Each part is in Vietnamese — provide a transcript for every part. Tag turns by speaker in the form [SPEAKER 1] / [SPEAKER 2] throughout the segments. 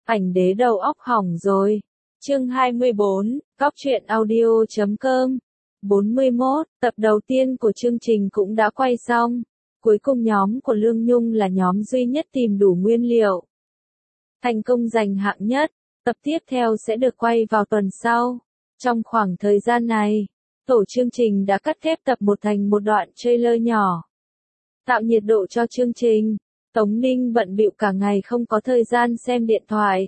[SPEAKER 1] Ảnh đế đầu óc hỏng rồi. Chương 24, Góc truyện audio.com. 41, tập đầu tiên của chương trình cũng đã quay xong. Cuối cùng nhóm của Lương Nhung là nhóm duy nhất tìm đủ nguyên liệu. Thành công giành hạng nhất. Tập tiếp theo sẽ được quay vào tuần sau. Trong khoảng thời gian này, tổ chương trình đã cắt ghép tập một thành một đoạn trailer nhỏ. Tạo nhiệt độ cho chương trình, Tống Ninh bận bịu cả ngày không có thời gian xem điện thoại.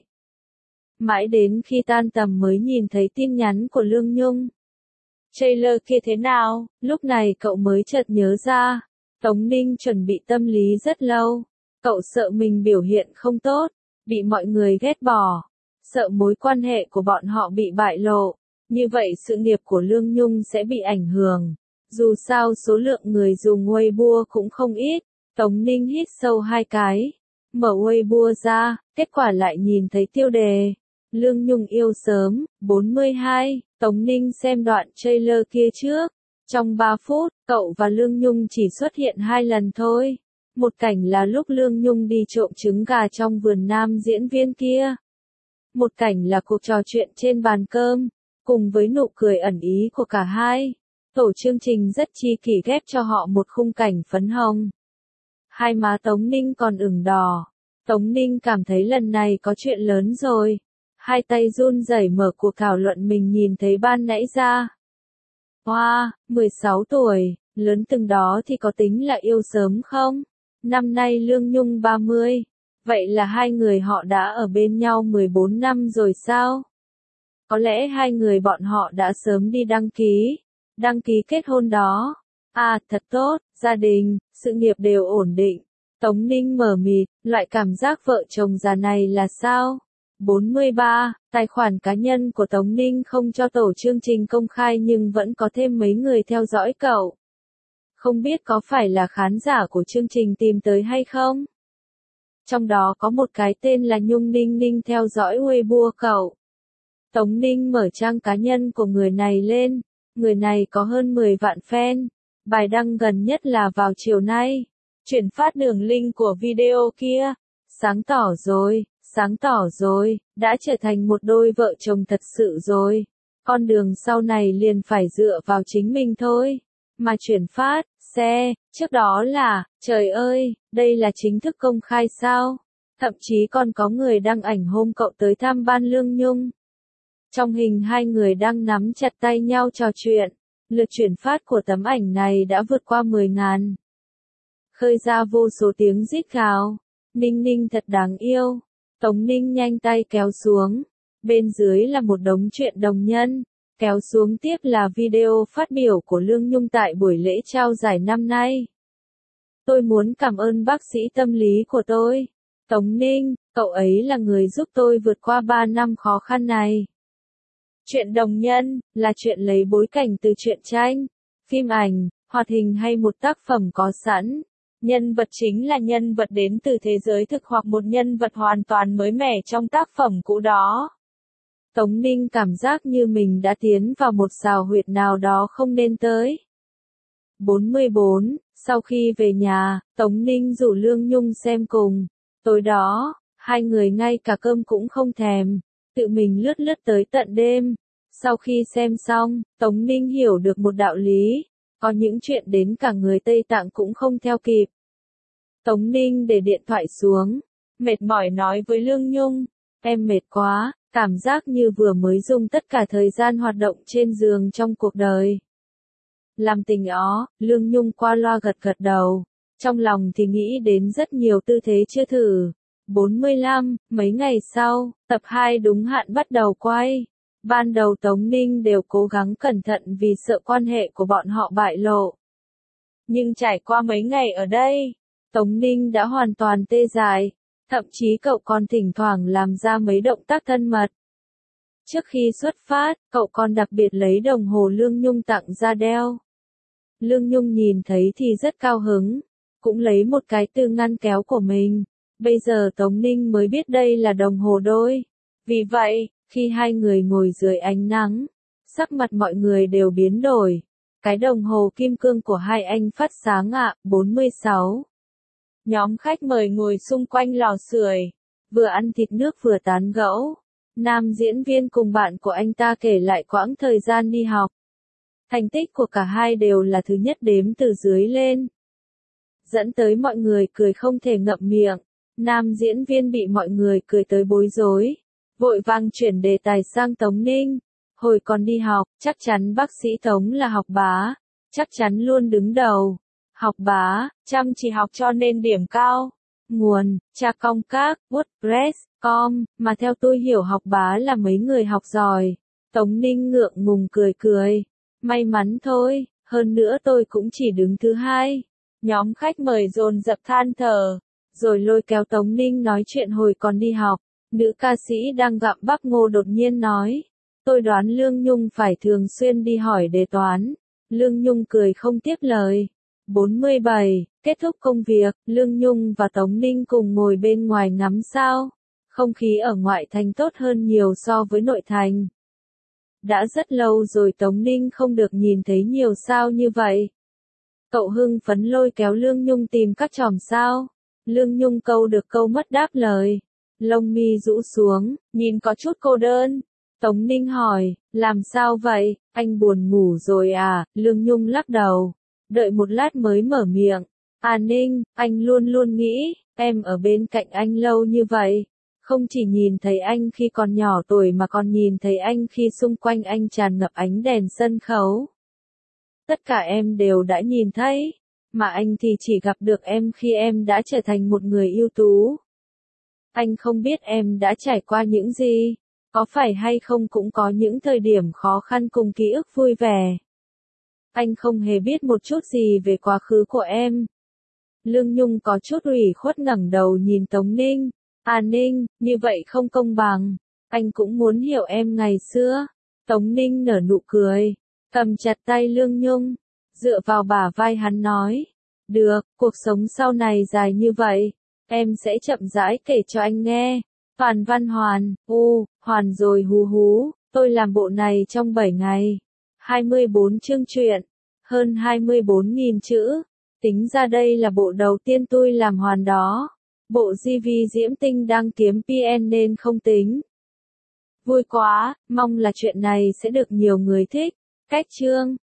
[SPEAKER 1] Mãi đến khi tan tầm mới nhìn thấy tin nhắn của Lương Nhung. Trailer kia thế nào? Lúc này cậu mới chợt nhớ ra. Tống Ninh chuẩn bị tâm lý rất lâu. Cậu sợ mình biểu hiện không tốt, bị mọi người ghét bỏ. Sợ mối quan hệ của bọn họ bị bại lộ. Như vậy sự nghiệp của Lương Nhung sẽ bị ảnh hưởng. Dù sao số lượng người dùng Weibo cũng không ít. Tống Ninh hít sâu 2 cái. Mở Weibo ra, kết quả lại nhìn thấy tiêu đề. Lương Nhung yêu sớm, 42. Tống Ninh xem đoạn trailer kia trước. Trong 3 phút, cậu và Lương Nhung chỉ xuất hiện 2 lần thôi. Một cảnh là lúc Lương Nhung đi trộm trứng gà trong vườn nam diễn viên kia. Một cảnh là cuộc trò chuyện trên bàn cơm, cùng với nụ cười ẩn ý của cả hai. Tổ chương trình rất chi kỷ ghép cho họ một khung cảnh phấn hồng. Hai má Tống Ninh còn ửng đỏ. Tống Ninh cảm thấy lần này có chuyện lớn rồi. Hai tay run rẩy mở cuộc thảo luận mình nhìn thấy ban nãy ra. Wow, 16 tuổi, lớn từng đó thì có tính là yêu sớm không? Năm nay Lương Nhung 30. Vậy là hai người họ đã ở bên nhau 14 năm rồi sao? Có lẽ hai người bọn họ đã sớm đi đăng ký kết hôn đó. À, thật tốt, gia đình, sự nghiệp đều ổn định. Tống Ninh mờ mịt, loại cảm giác vợ chồng già này là sao? 43, tài khoản cá nhân của Tống Ninh không cho tổ chương trình công khai nhưng vẫn có thêm mấy người theo dõi cậu. Không biết có phải là khán giả của chương trình tìm tới hay không? Trong đó có một cái tên là Nhung Ninh Ninh theo dõi Weibo cậu. Tống Ninh mở trang cá nhân của người này lên. Người này có hơn 10 vạn fan. Bài đăng gần nhất là vào chiều nay. Chuyển phát đường link của video kia. Sáng tỏ rồi, đã trở thành một đôi vợ chồng thật sự rồi. Con đường sau này liền phải dựa vào chính mình thôi. Mà chuyển phát, trước đó là, trời ơi, đây là chính thức công khai sao? Thậm chí còn có người đăng ảnh hôm cậu tới thăm ban Lương Nhung. Trong hình hai người đang nắm chặt tay nhau trò chuyện. Lượt chuyển phát của tấm ảnh này đã vượt qua 10.000. Khơi ra vô số tiếng rít gào. Ninh Ninh thật đáng yêu. Tống Ninh nhanh tay kéo xuống. Bên dưới là một đống chuyện đồng nhân. Kéo xuống tiếp là video phát biểu của Lương Nhung tại buổi lễ trao giải năm nay. Tôi muốn cảm ơn bác sĩ tâm lý của tôi. Tống Ninh, cậu ấy là người giúp tôi vượt qua 3 năm khó khăn này. Chuyện đồng nhân, là chuyện lấy bối cảnh từ truyện tranh, phim ảnh, hoạt hình hay một tác phẩm có sẵn. Nhân vật chính là nhân vật đến từ thế giới thực hoặc một nhân vật hoàn toàn mới mẻ trong tác phẩm cũ đó. Tống Ninh cảm giác như mình đã tiến vào một xào huyệt nào đó không nên tới. 44, sau khi về nhà, Tống Ninh rủ Lương Nhung xem cùng. Tối đó, hai người ngay cả cơm cũng không thèm, tự mình lướt tới tận đêm. Sau khi xem xong, Tống Ninh hiểu được một đạo lý. Có những chuyện đến cả người Tây Tạng cũng không theo kịp. Tống Ninh để điện thoại xuống. Mệt mỏi nói với Lương Nhung. Em mệt quá, cảm giác như vừa mới dùng tất cả thời gian hoạt động trên giường trong cuộc đời. Làm tình ó, Lương Nhung qua loa gật đầu. Trong lòng thì nghĩ đến rất nhiều tư thế chưa thử. 45, mấy ngày sau, tập 2 đúng hạn bắt đầu quay. Ban đầu Tống Ninh đều cố gắng cẩn thận vì sợ quan hệ của bọn họ bại lộ. Nhưng trải qua mấy ngày ở đây, Tống Ninh đã hoàn toàn tê dại. Thậm chí cậu còn thỉnh thoảng làm ra mấy động tác thân mật. Trước khi xuất phát, cậu còn đặc biệt lấy đồng hồ Lương Nhung tặng ra đeo. Lương Nhung nhìn thấy thì rất cao hứng, cũng lấy một cái từ ngăn kéo của mình. Bây giờ Tống Ninh mới biết đây là đồng hồ đôi. Vì vậy, khi hai người ngồi dưới ánh nắng, sắc mặt mọi người đều biến đổi. Cái đồng hồ kim cương của hai anh phát sáng ạ. 46. Nhóm khách mời ngồi xung quanh lò sưởi. vừa ăn thịt nước vừa tán gẫu. Nam diễn viên cùng bạn của anh ta kể lại quãng thời gian đi học. Thành tích của cả hai đều là thứ nhất đếm từ dưới lên, dẫn tới mọi người cười không thể ngậm miệng. Nam diễn viên bị mọi người cười tới bối rối, vội vàng chuyển đề tài sang Tống Ninh. Hồi còn đi học, chắc chắn bác sĩ Tống là học bá, chắc chắn luôn đứng đầu. Học bá, chăm chỉ học cho nên điểm cao. Nguồn, Cha Công Các, WordPress.com, mà theo tôi hiểu học bá là mấy người học giỏi. Tống Ninh ngượng ngùng cười cười. May mắn thôi, hơn nữa tôi cũng chỉ đứng thứ hai. Nhóm khách mời dồn dập than thở, rồi lôi kéo Tống Ninh nói chuyện hồi còn đi học. Nữ ca sĩ đang gặm bắp ngô đột nhiên nói, tôi đoán Lương Nhung phải thường xuyên đi hỏi đề toán. Lương Nhung cười không tiếp lời. 47. Kết thúc công việc, Lương Nhung và Tống Ninh cùng ngồi bên ngoài ngắm sao. Không khí ở ngoại thành tốt hơn nhiều so với nội thành. Đã rất lâu rồi Tống Ninh không được nhìn thấy nhiều sao như vậy. Cậu hưng phấn lôi kéo Lương Nhung tìm các chòm sao. Lương Nhung câu được câu mất đáp lời. Lông mi rũ xuống, nhìn có chút cô đơn. Tống Ninh hỏi, làm sao vậy, anh buồn ngủ rồi à? Lương Nhung lắc đầu. Đợi một lát mới mở miệng. À Ninh, anh luôn luôn nghĩ, em ở bên cạnh anh lâu như vậy. Không chỉ nhìn thấy anh khi còn nhỏ tuổi mà còn nhìn thấy anh khi xung quanh anh tràn ngập ánh đèn sân khấu. Tất cả em đều đã nhìn thấy, mà anh thì chỉ gặp được em khi em đã trở thành một người ưu tú. Anh không biết em đã trải qua những gì, có phải hay không cũng có những thời điểm khó khăn cùng ký ức vui vẻ. Anh không hề biết một chút gì về quá khứ của em. Lương Nhung có chút ủy khuất ngẩng đầu nhìn Tống Ninh. À Ninh, như vậy không công bằng. Anh cũng muốn hiểu em ngày xưa. Tống Ninh nở nụ cười, cầm chặt tay Lương Nhung, dựa vào bả vai hắn nói. Được, cuộc sống sau này dài như vậy, em sẽ chậm rãi kể cho anh nghe. Hoàn Văn Hoàn, hoàn rồi hú hú, tôi làm bộ này trong 7 ngày. 24 chương truyện, hơn 24.000 chữ. Tính ra đây là bộ đầu tiên tôi làm hoàn đó. Bộ GV Diễm Tinh đang kiếm PN nên không tính. Vui quá, mong là chuyện này sẽ được nhiều người thích. Cách chương